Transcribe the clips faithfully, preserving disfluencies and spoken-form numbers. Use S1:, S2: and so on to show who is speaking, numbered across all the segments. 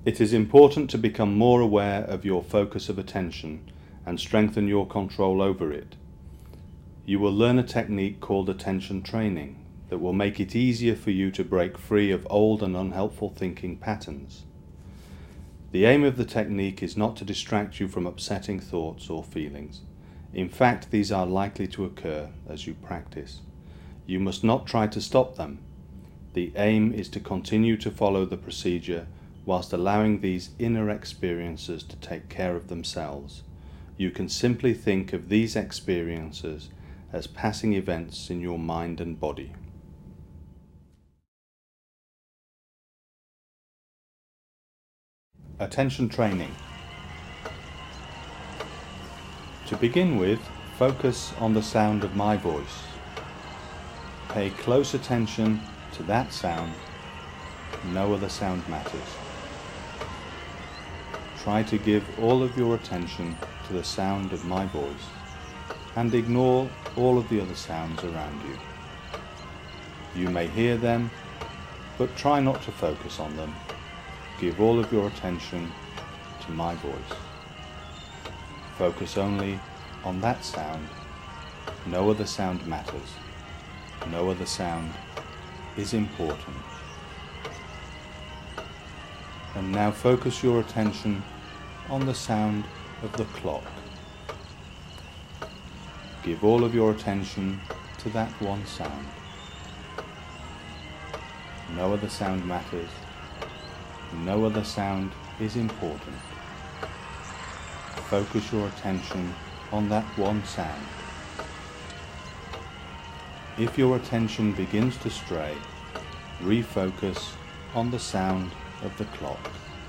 S1: It is important to become more aware of your focus of attention and strengthen your control over it. You will learn a technique called attention training that will make it easier for you to break free of old and unhelpful thinking patterns. The aim of the technique is not to distract you from upsetting thoughts or feelings. In fact, these are likely to occur as you practice. You must not try to stop them. The aim is to continue to follow the procedure whilst allowing these inner experiences to take care of themselves. You can simply think of these experiences as passing events in your mind and body. Attention training. To begin with, focus on the sound of my voice. Pay close attention to that sound. No other sound matters. Try to give all of your attention to the sound of my voice and ignore all of the other sounds around you. You may hear them, but try not to focus on them. Give all of your attention to my voice. Focus only on that sound. No other sound matters. No other sound is important. And now focus your attention on the sound of the clock. Give all of your attention to that one sound. No other sound matters. No other sound is important. Focus your attention on that one sound. If your attention begins to stray, refocus on the sound of the clock.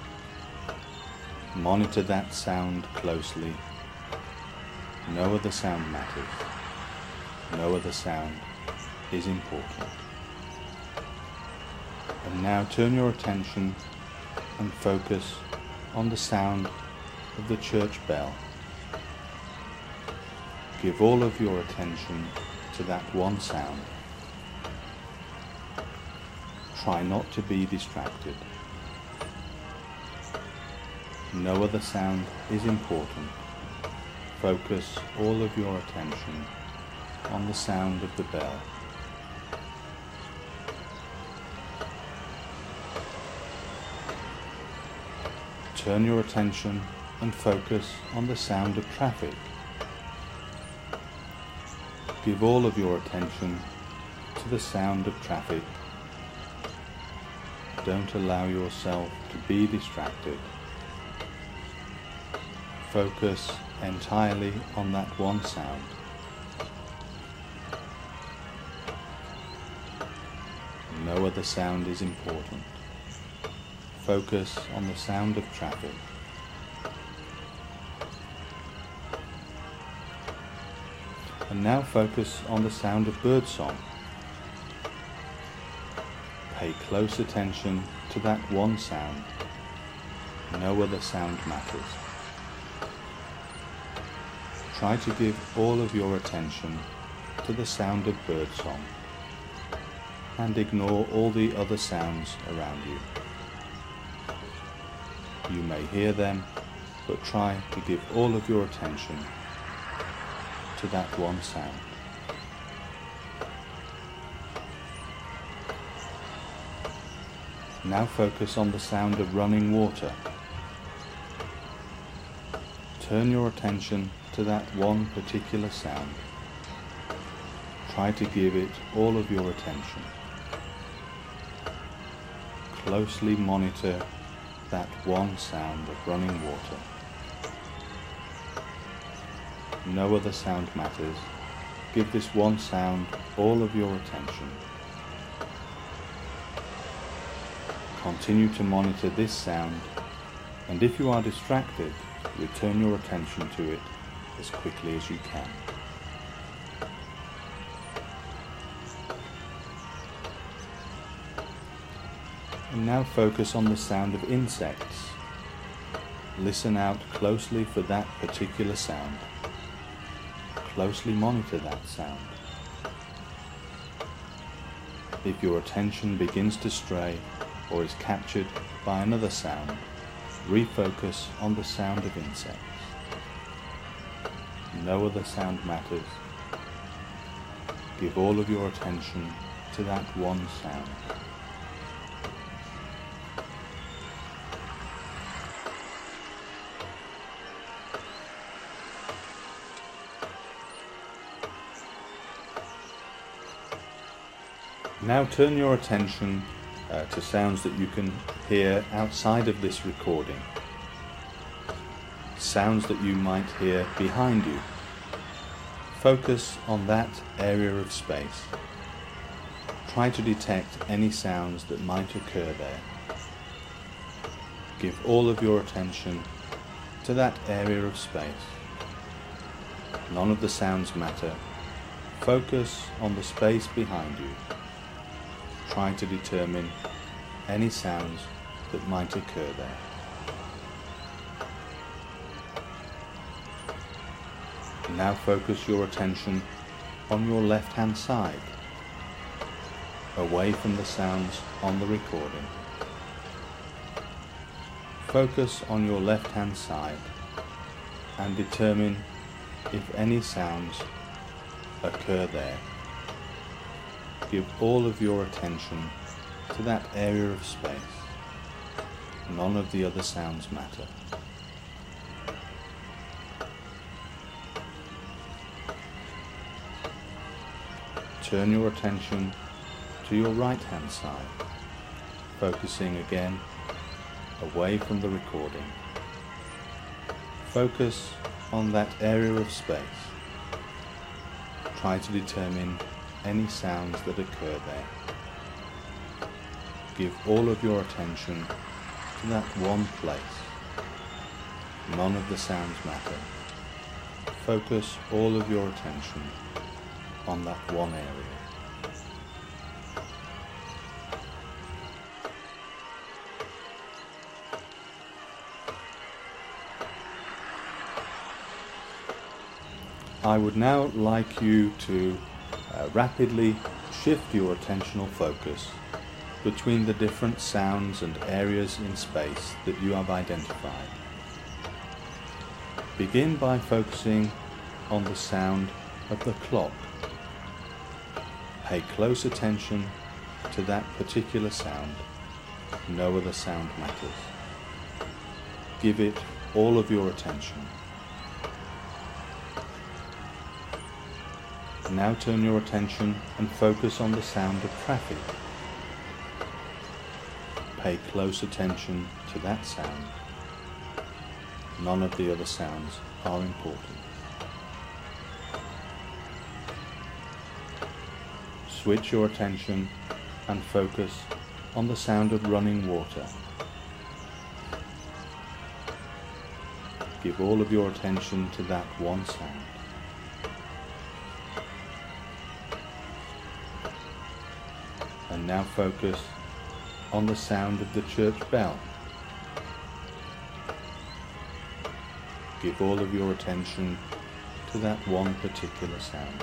S1: Monitor that sound closely. No other sound matters. No other sound is important. And now turn your attention and focus on the sound of the church bell. Give all of your attention to that one sound. Try not to be distracted. No other sound is important. Focus all of your attention on the sound of the bell. Turn your attention and focus on the sound of traffic. Give all of your attention to the sound of traffic. Don't allow yourself to be distracted. Focus entirely on that one sound. No other sound is important. Focus on the sound of traffic. And now focus on the sound of birdsong. Pay close attention to that one sound. No other sound matters. Try to give all of your attention to the sound of birdsong and ignore all the other sounds around you. You may hear them, but try to give all of your attention to that one sound. Now focus on the sound of running water. Turn your attention to that one particular sound. Try to give it all of your attention. Closely monitor that one sound of running water. No other sound matters. Give this one sound all of your attention. Continue to monitor this sound, and if you are distracted, return your attention to it as quickly as you can. And now focus on the sound of insects. Listen out closely for that particular sound. Closely monitor that sound. If your attention begins to stray or is captured by another sound, refocus on the sound of insects. No other sound matters. Give all of your attention to that one sound. Now turn your attention uh, to sounds that you can hear outside of this recording. Sounds that you might hear behind you. Focus on that area of space. Try to detect any sounds that might occur there. Give all of your attention to that area of space. None of the sounds matter. Focus on the space behind you. Try to determine any sounds that might occur there. Now focus your attention on your left hand side, away from the sounds on the recording. Focus on your left hand side and determine if any sounds occur there. Give all of your attention to that area of space. None of the other sounds matter. Turn your attention to your right hand side, focusing again away from the recording. Focus on that area of space. Try to determine any sounds that occur there. Give all of your attention to that one place. None of the sounds matter. Focus all of your attention on that one area. I would now like you to uh, rapidly shift your attentional focus between the different sounds and areas in space that you have identified. Begin by focusing on the sound of the clock. Pay close attention to that particular sound. No other sound matters. Give it all of your attention. Now turn your attention and focus on the sound of traffic. Pay close attention to that sound. None of the other sounds are important. Switch your attention and focus on the sound of running water. Give all of your attention to that one sound. And now focus on the sound of the church bell. Give all of your attention to that one particular sound.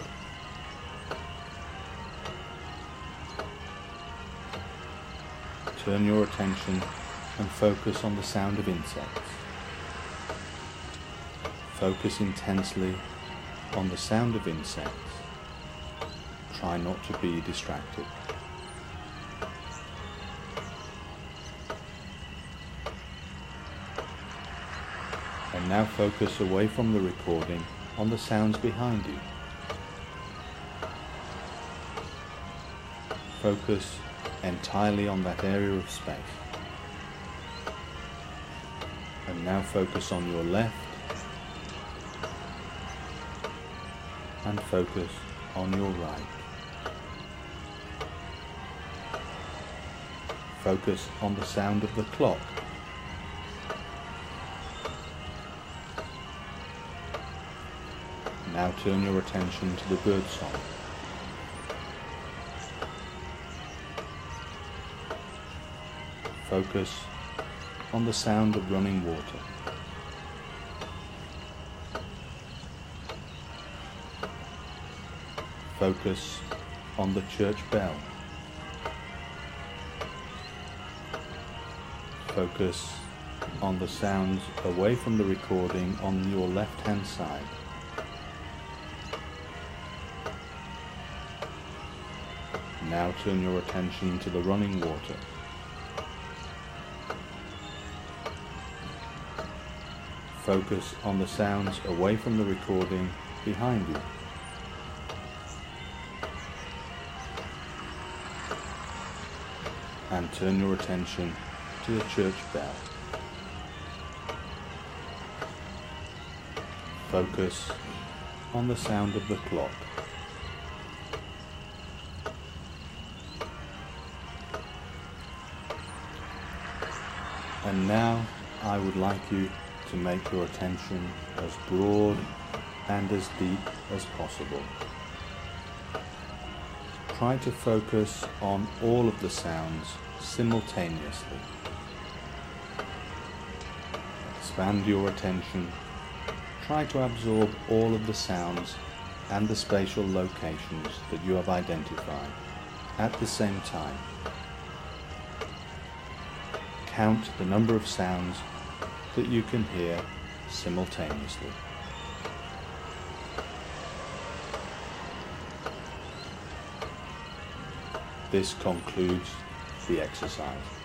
S1: Turn your attention and focus on the sound of insects. Focus intensely on the sound of insects. Try not to be distracted. And now focus away from the recording on the sounds behind you. Focus entirely on that area of space. And now focus on your left and focus on your right. Focus on the sound of the clock. Now turn your attention to the bird song. Focus on the sound of running water. Focus on the church bell. Focus on the sounds away from the recording on your left hand side. Now turn your attention to the running water. Focus on the sounds away from the recording behind you. And turn your attention to the church bell. Focus on the sound of the clock. And now I would like you to make your attention as broad and as deep as possible. Try to focus on all of the sounds simultaneously. Expand your attention. Try to absorb all of the sounds and the spatial locations that you have identified at the same time. Count the number of sounds that you can hear simultaneously. This concludes the exercise.